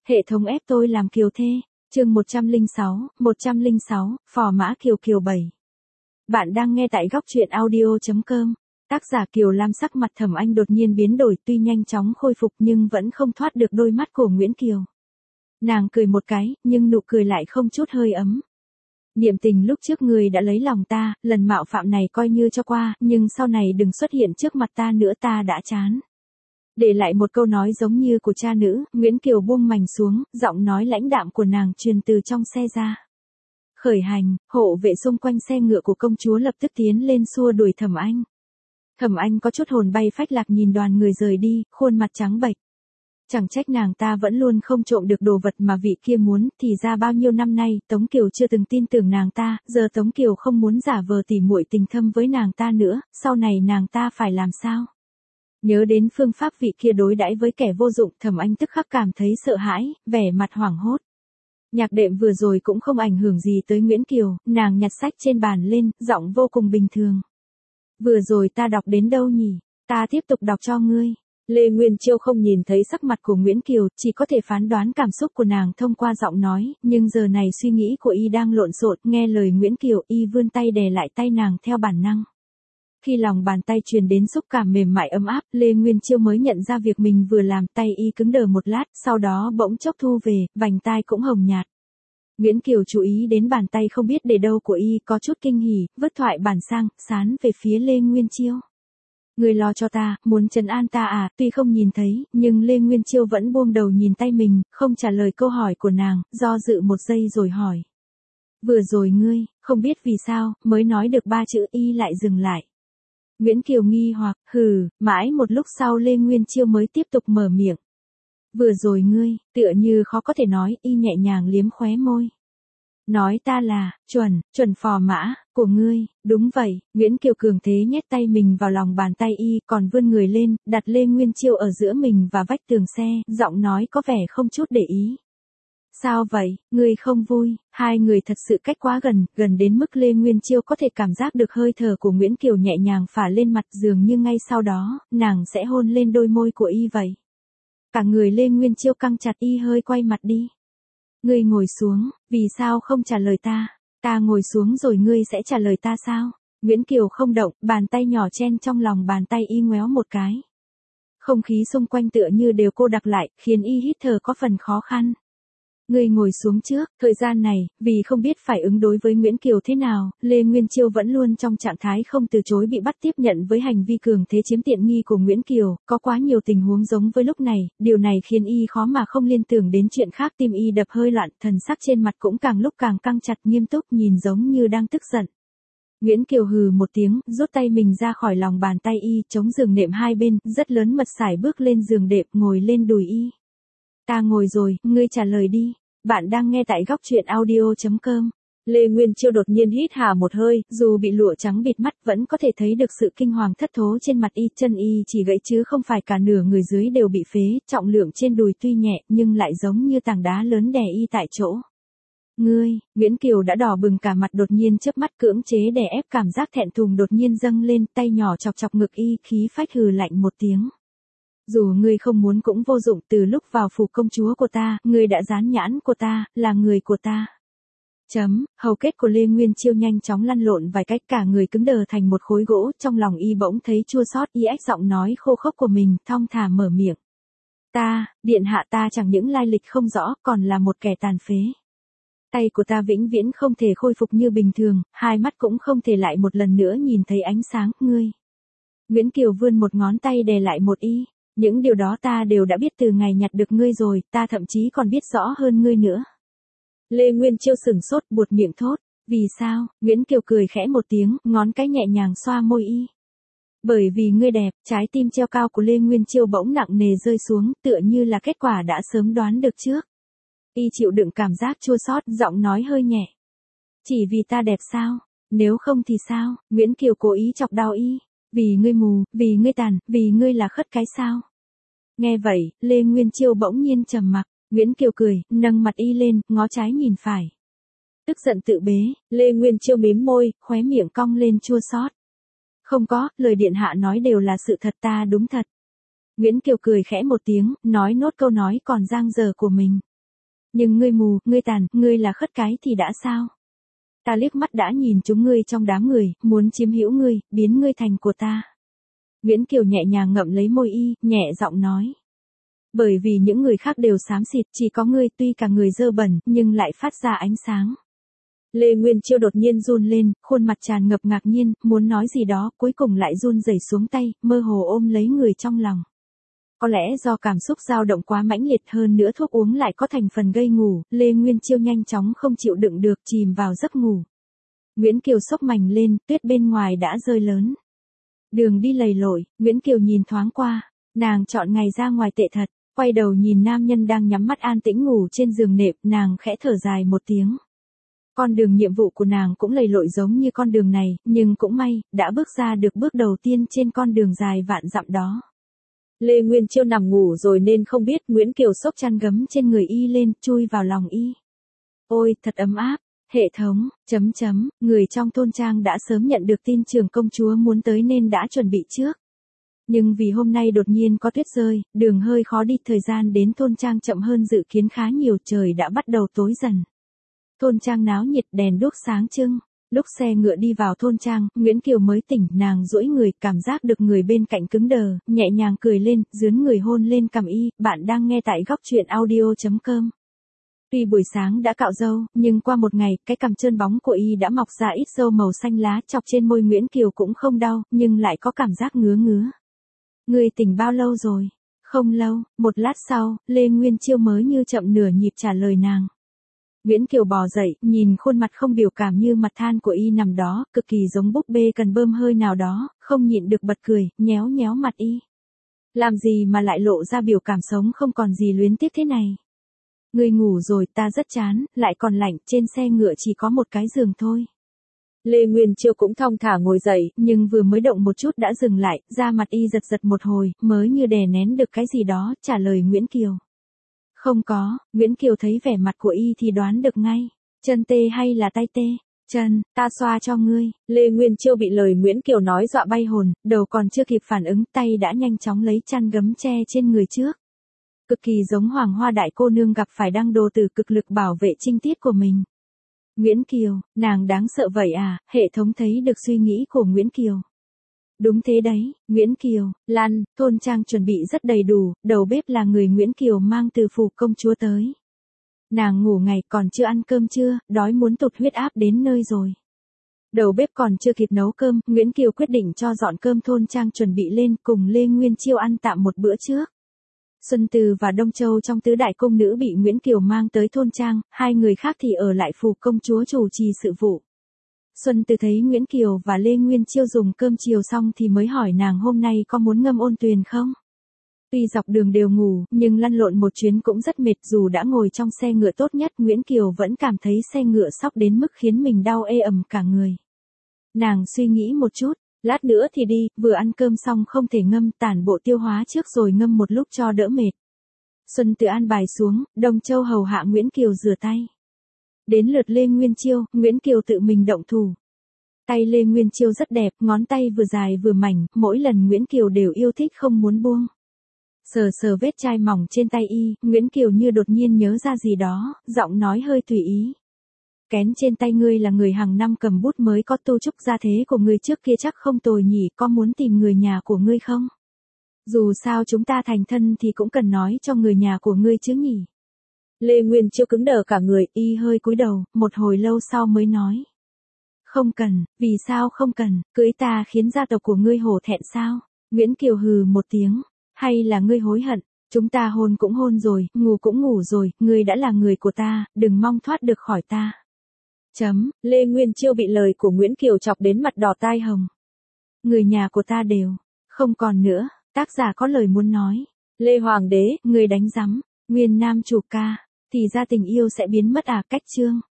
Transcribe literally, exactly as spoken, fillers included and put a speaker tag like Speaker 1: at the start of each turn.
Speaker 1: Hệ thống ép tôi làm kiều thê. Chương một trăm lẻ sáu, một trăm lẻ sáu, phò mã kiều kiều bảy. Bạn đang nghe tại góc truyện audio chấm com. Tác giả Kiều Lam. Sắc mặt Thẩm Anh đột nhiên biến đổi, tuy nhanh chóng khôi phục nhưng vẫn không thoát được đôi mắt của Nguyễn Kiều. Nàng cười một cái, nhưng nụ cười lại không chút hơi ấm. Niệm tình lúc trước người đã lấy lòng ta, lần mạo phạm này coi như cho qua, nhưng sau này đừng xuất hiện trước mặt ta nữa, ta đã chán. Để lại một câu nói giống như của cha nữ, Nguyễn Kiều buông mành xuống, giọng nói lãnh đạm của nàng truyền từ trong xe ra. Khởi hành, hộ vệ xung quanh xe ngựa của công chúa lập tức tiến lên xua đuổi Thẩm Anh. Thẩm Anh có chút hồn bay phách lạc nhìn đoàn người rời đi, khuôn mặt trắng bệch. Chẳng trách nàng ta vẫn luôn không trộm được đồ vật mà vị kia muốn, thì ra bao nhiêu năm nay, Tống Kiều chưa từng tin tưởng nàng ta, giờ Tống Kiều không muốn giả vờ tỉ muội tình thâm với nàng ta nữa, sau này nàng ta phải làm sao? Nhớ đến phương pháp vị kia đối đãi với kẻ vô dụng, Thẩm Anh tức khắc cảm thấy sợ hãi, vẻ mặt hoảng hốt. Nhạc đệm vừa rồi cũng không ảnh hưởng gì tới Nguyễn Kiều, nàng nhặt sách trên bàn lên, giọng vô cùng bình thường. Vừa rồi ta đọc đến đâu nhỉ? Ta tiếp tục đọc cho ngươi. Lê Nguyên Chiêu không nhìn thấy sắc mặt của Nguyễn Kiều, chỉ có thể phán đoán cảm xúc của nàng thông qua giọng nói, nhưng giờ này suy nghĩ của y đang lộn xộn, nghe lời Nguyễn Kiều, y vươn tay đè lại tay nàng theo bản năng. Khi lòng bàn tay truyền đến xúc cảm mềm mại ấm áp, Lê Nguyên Chiêu mới nhận ra việc mình vừa làm, tay y cứng đờ một lát, sau đó bỗng chốc thu về, vành tai cũng hồng nhạt. Nguyễn Kiều chú ý đến bàn tay không biết để đâu của y, có chút kinh hỉ, vứt thoại bản sang, sán về phía Lê Nguyên Chiêu. Người lo cho ta, muốn trấn an ta à? Tuy không nhìn thấy, nhưng Lê Nguyên Chiêu vẫn buông đầu nhìn tay mình, không trả lời câu hỏi của nàng, do dự một giây rồi hỏi. Vừa rồi ngươi, không biết vì sao, mới nói được ba chữ y lại dừng lại. Nguyễn Kiều nghi hoặc, hừ, mãi một lúc sau Lê Nguyên Chiêu mới tiếp tục mở miệng. Vừa rồi ngươi, tựa như khó có thể nói, y nhẹ nhàng liếm khóe môi. Nói ta là, chuẩn, chuẩn phò mã, của ngươi, đúng vậy, Nguyễn Kiều cường thế nhét tay mình vào lòng bàn tay y, còn vươn người lên, đặt Lê Nguyên Chiêu ở giữa mình và vách tường xe, giọng nói có vẻ không chút để ý. Sao vậy, ngươi không vui? Hai người thật sự cách quá gần, gần đến mức Lê Nguyên Chiêu có thể cảm giác được hơi thở của Nguyễn Kiều nhẹ nhàng phả lên mặt, dường như ngay sau đó, nàng sẽ hôn lên đôi môi của y vậy. Cả người Lê Nguyên Chiêu căng chặt, y hơi quay mặt đi. Ngươi ngồi xuống, vì sao không trả lời ta? Ta ngồi xuống rồi ngươi sẽ trả lời ta sao? Nguyễn Kiều không động, bàn tay nhỏ chen trong lòng bàn tay y ngoéo một cái. Không khí xung quanh tựa như đều cô đặc lại, khiến y hít thở có phần khó khăn. Ngươi ngồi xuống trước, thời gian này, vì không biết phải ứng đối với Nguyễn Kiều thế nào, Lê Nguyên Chiêu vẫn luôn trong trạng thái không từ chối bị bắt tiếp nhận với hành vi cường thế chiếm tiện nghi của Nguyễn Kiều, có quá nhiều tình huống giống với lúc này, điều này khiến y khó mà không liên tưởng đến chuyện khác, tim y đập hơi loạn, thần sắc trên mặt cũng càng lúc càng căng chặt, nghiêm túc, nhìn giống như đang tức giận. Nguyễn Kiều hừ một tiếng, rút tay mình ra khỏi lòng bàn tay y, chống giường nệm hai bên, rất lớn mật sải bước lên giường đệm, ngồi lên đùi y. Ta ngồi rồi, ngươi trả lời đi. Bạn đang nghe tại góc truyện audio chấm com. Lê Nguyên Chiêu đột nhiên hít hà một hơi, dù bị lụa trắng bịt mắt vẫn có thể thấy được sự kinh hoàng thất thố trên mặt y, chân y chỉ gãy chứ không phải cả nửa người dưới đều bị phế, trọng lượng trên đùi tuy nhẹ nhưng lại giống như tảng đá lớn đè y tại chỗ. Ngươi, Nguyễn Kiều đã đỏ bừng cả mặt, đột nhiên chớp mắt cưỡng chế đè ép cảm giác thẹn thùng đột nhiên dâng lên, tay nhỏ chọc chọc ngực y, khí phách hừ lạnh một tiếng. Dù ngươi không muốn cũng vô dụng, từ lúc vào phủ công chúa của ta, ngươi đã dán nhãn của ta, là người của ta. Chấm, hầu kết của Lê Nguyên Chiêu nhanh chóng lăn lộn vài cách, cả người cứng đờ thành một khối gỗ, trong lòng y bỗng thấy chua xót, y ách giọng nói khô khốc của mình, thong thả mở miệng. Ta, điện hạ, ta chẳng những lai lịch không rõ, còn là một kẻ tàn phế. Tay của ta vĩnh viễn không thể khôi phục như bình thường, hai mắt cũng không thể lại một lần nữa nhìn thấy ánh sáng, ngươi. Nguyễn Kiều vươn một ngón tay đè lại một y. Những điều đó ta đều đã biết từ ngày nhặt được ngươi rồi, ta thậm chí còn biết rõ hơn ngươi nữa. Lê Nguyên Chiêu sửng sốt, buột miệng thốt. Vì sao? Nguyễn Kiều cười khẽ một tiếng, ngón cái nhẹ nhàng xoa môi y. Bởi vì ngươi đẹp. Trái tim treo cao của Lê Nguyên Chiêu bỗng nặng nề rơi xuống, tựa như là kết quả đã sớm đoán được trước. Y chịu đựng cảm giác chua xót, giọng nói hơi nhẹ. Chỉ vì ta đẹp sao? Nếu không thì sao? Nguyễn Kiều cố ý chọc đau y. Vì ngươi mù, vì ngươi tàn, vì ngươi là khất cái sao? Nghe vậy, Lê Nguyên Chiêu bỗng nhiên trầm mặc, Nguyễn Kiều cười, nâng mặt y lên, ngó trái nhìn phải. Tức giận tự bế, Lê Nguyên Chiêu mím môi, khóe miệng cong lên chua xót. Không có, lời điện hạ nói đều là sự thật, ta đúng thật. Nguyễn Kiều cười khẽ một tiếng, nói nốt câu nói còn dang dở của mình. Nhưng ngươi mù, ngươi tàn, ngươi là khất cái thì đã sao? Ta liếc mắt đã nhìn chúng ngươi trong đám người, muốn chiếm hữu ngươi, biến ngươi thành của ta. Nguyễn Kiều nhẹ nhàng ngậm lấy môi y, nhẹ giọng nói. Bởi vì những người khác đều xám xịt, chỉ có ngươi tuy cả người dơ bẩn, nhưng lại phát ra ánh sáng. Lê Nguyên Chiêu đột nhiên run lên, khuôn mặt tràn ngập ngạc nhiên, muốn nói gì đó, cuối cùng lại run rẩy xuống tay, mơ hồ ôm lấy người trong lòng. Có lẽ do cảm xúc dao động quá mãnh liệt hơn nữa thuốc uống lại có thành phần gây ngủ, Lê Nguyên Chiêu nhanh chóng không chịu đựng được chìm vào giấc ngủ. Nguyễn Kiều sốc mành lên, tuyết bên ngoài đã rơi lớn. Đường đi lầy lội, Nguyễn Kiều nhìn thoáng qua, nàng chọn ngày ra ngoài tệ thật, quay đầu nhìn nam nhân đang nhắm mắt an tĩnh ngủ trên giường nệm, nàng khẽ thở dài một tiếng. Con đường nhiệm vụ của nàng cũng lầy lội giống như con đường này, nhưng cũng may, đã bước ra được bước đầu tiên trên con đường dài vạn dặm đó. Lê Nguyên Chiêu nằm ngủ rồi nên không biết, Nguyễn Kiều xốc chăn gấm trên người y lên, chui vào lòng y. Ôi, thật ấm áp. Hệ thống, chấm chấm, người trong thôn trang đã sớm nhận được tin trưởng công chúa muốn tới nên đã chuẩn bị trước. Nhưng vì hôm nay đột nhiên có tuyết rơi, đường hơi khó đi, thời gian đến thôn trang chậm hơn dự kiến khá nhiều, trời đã bắt đầu tối dần. Thôn trang náo nhiệt, đèn đuốc sáng trưng. Lúc xe ngựa đi vào thôn trang, Nguyễn Kiều mới tỉnh, nàng duỗi người, cảm giác được người bên cạnh cứng đờ, nhẹ nhàng cười lên, dướn người hôn lên cằm y. Bạn đang nghe tại góc truyện audio chấm com. Tuy buổi sáng đã cạo râu, nhưng qua một ngày, cái cằm trơn bóng của y đã mọc ra ít râu màu xanh lá, chọc trên môi Nguyễn Kiều cũng không đau, nhưng lại có cảm giác ngứa ngứa. Người tỉnh bao lâu rồi? Không lâu, một lát sau, Lê Nguyên Chiêu mới như chậm nửa nhịp trả lời nàng. Nguyễn Kiều bò dậy, nhìn khuôn mặt không biểu cảm như mặt than của y nằm đó, cực kỳ giống búp bê cần bơm hơi nào đó, không nhịn được bật cười, nhéo nhéo mặt y. Làm gì mà lại lộ ra biểu cảm sống không còn gì luyến tiếc thế này? Ngươi ngủ rồi, ta rất chán, lại còn lạnh, trên xe ngựa chỉ có một cái giường thôi. Lê Nguyên Chiêu cũng thong thả ngồi dậy, nhưng vừa mới động một chút đã dừng lại, da mặt y giật giật một hồi, mới như đè nén được cái gì đó, trả lời Nguyễn Kiều. Không có, Nguyễn Kiều thấy vẻ mặt của y thì đoán được ngay. Chân tê hay là tay tê? Chân, ta xoa cho ngươi. Lê Nguyên Chiêu bị lời Nguyễn Kiều nói dọa bay hồn, đầu còn chưa kịp phản ứng, tay đã nhanh chóng lấy chăn gấm che trên người trước. Cực kỳ giống Hoàng Hoa đại cô nương gặp phải đăng đồ tử cực lực bảo vệ trinh tiết của mình. Nguyễn Kiều, nàng đáng sợ vậy à? Hệ thống thấy được suy nghĩ của Nguyễn Kiều. Đúng thế đấy, Nguyễn Kiều, Lan, thôn trang chuẩn bị rất đầy đủ, đầu bếp là người Nguyễn Kiều mang từ phủ công chúa tới. Nàng ngủ ngày còn chưa ăn cơm trưa, đói muốn tụt huyết áp đến nơi rồi. Đầu bếp còn chưa kịp nấu cơm, Nguyễn Kiều quyết định cho dọn cơm thôn trang chuẩn bị lên, cùng Lê Nguyên Chiêu ăn tạm một bữa trước. Xuân Từ và Đông Châu trong tứ đại cung nữ bị Nguyễn Kiều mang tới thôn trang, hai người khác thì ở lại phủ công chúa chủ trì sự vụ. Xuân Từ thấy Nguyễn Kiều và Lê Nguyên Chiêu dùng cơm chiều xong thì mới hỏi nàng hôm nay có muốn ngâm ôn tuyền không? Tuy dọc đường đều ngủ, nhưng lăn lộn một chuyến cũng rất mệt, dù đã ngồi trong xe ngựa tốt nhất, Nguyễn Kiều vẫn cảm thấy xe ngựa sóc đến mức khiến mình đau ê ẩm cả người. Nàng suy nghĩ một chút, lát nữa thì đi, vừa ăn cơm xong không thể ngâm, tản bộ tiêu hóa trước rồi ngâm một lúc cho đỡ mệt. Xuân Từ an bài xuống, Đông Châu hầu hạ Nguyễn Kiều rửa tay. Đến lượt Lê Nguyên Chiêu, Nguyễn Kiều tự mình động thủ. Tay Lê Nguyên Chiêu rất đẹp, ngón tay vừa dài vừa mảnh, mỗi lần Nguyễn Kiều đều yêu thích không muốn buông. Sờ sờ vết chai mỏng trên tay y, Nguyễn Kiều như đột nhiên nhớ ra gì đó, giọng nói hơi tùy ý. Kén trên tay ngươi là người hàng năm cầm bút mới có, tu trúc gia thế của ngươi trước kia chắc không tồi nhỉ, có muốn tìm người nhà của ngươi không? Dù sao chúng ta thành thân thì cũng cần nói cho người nhà của ngươi chứ nhỉ. Lê Nguyên Chiêu cứng đờ cả người, y hơi cúi đầu, một hồi lâu sau mới nói. Không cần, vì sao không cần, cưới ta khiến gia tộc của ngươi hổ thẹn sao? Nguyễn Kiều hừ một tiếng, hay là ngươi hối hận, chúng ta hôn cũng hôn rồi, ngủ cũng ngủ rồi, ngươi đã là người của ta, đừng mong thoát được khỏi ta. Chấm, Lê Nguyên Chiêu bị lời của Nguyễn Kiều chọc đến mặt đỏ tai hồng. Người nhà của ta đều, không còn nữa, tác giả có lời muốn nói. Lê Hoàng đế, người đánh rắm, Nguyên Nam chủ ca, thì ra tình yêu sẽ biến mất à? Cách chương.